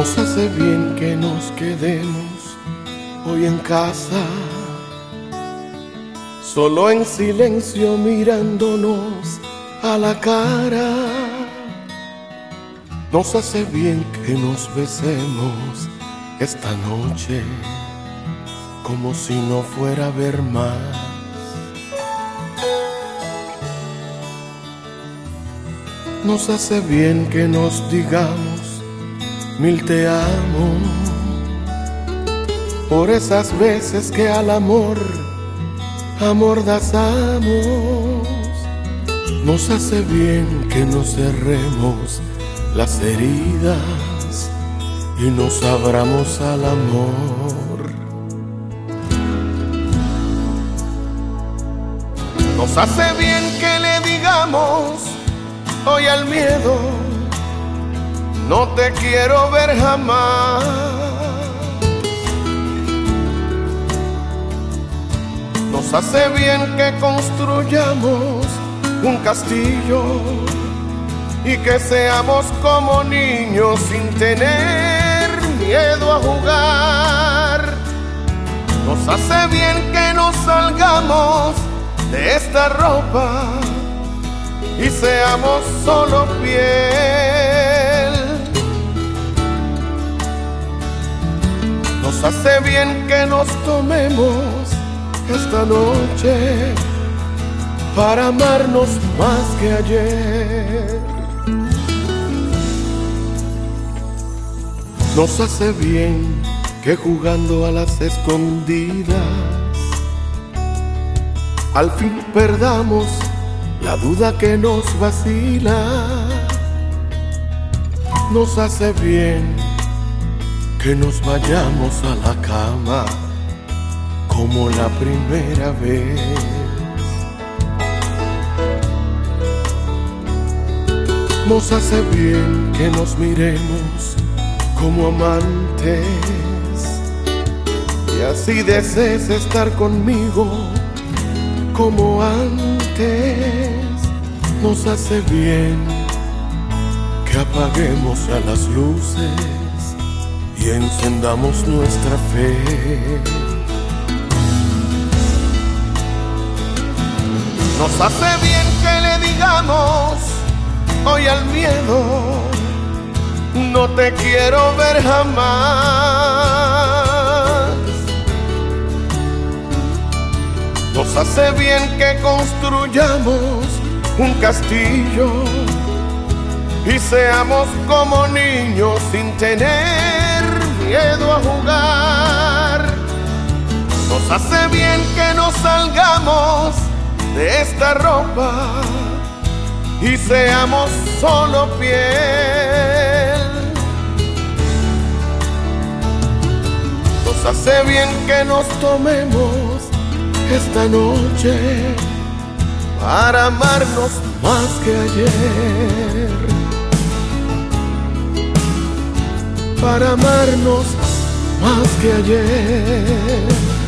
Nos hace bien que nos quedemos hoy en casa, solo en silencio mirándonos a la cara. Nos hace bien que nos besemos esta noche, como si no fuera a haber más. Nos hace bien que nos digamos mil te amo, por esas veces que al amor amordazamos. Nos hace bien que nos cerremos las heridas y nos abramos al amor. Nos hace bien que le digamos hoy al miedo: no te quiero ver jamás. Nos hace bien que construyamos un castillo y que seamos como niños sin tener miedo a jugar. Nos hace bien que nos salgamos de esta ropa y seamos solo piel. Nos hace bien que nos tomemos esta noche para amarnos más que ayer. Nos hace bien que jugando a las escondidas al fin perdamos la duda que nos vacila. Nos hace bien que nos vayamos a la cama como la primera vez. Nos hace bien que nos miremos como amantes y así desees estar conmigo como antes. Nos hace bien que apaguemos ya las luces y encendamos nuestra fe. Nos hace bien que le digamos hoy al miedo: no te quiero ver jamás. Nos hace bien que construyamos un castillo y seamos como niños sin tener miedo a jugar. Nos hace bien que nos salgamos de esta ropa y seamos solo piel. Nos hace bien que nos tomemos esta noche para amarnos más que ayer, para amarnos más que ayer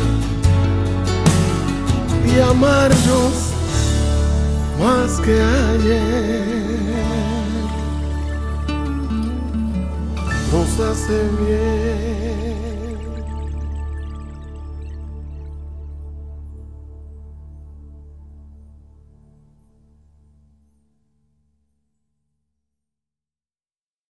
y amarnos más que ayer. Nos hace bien.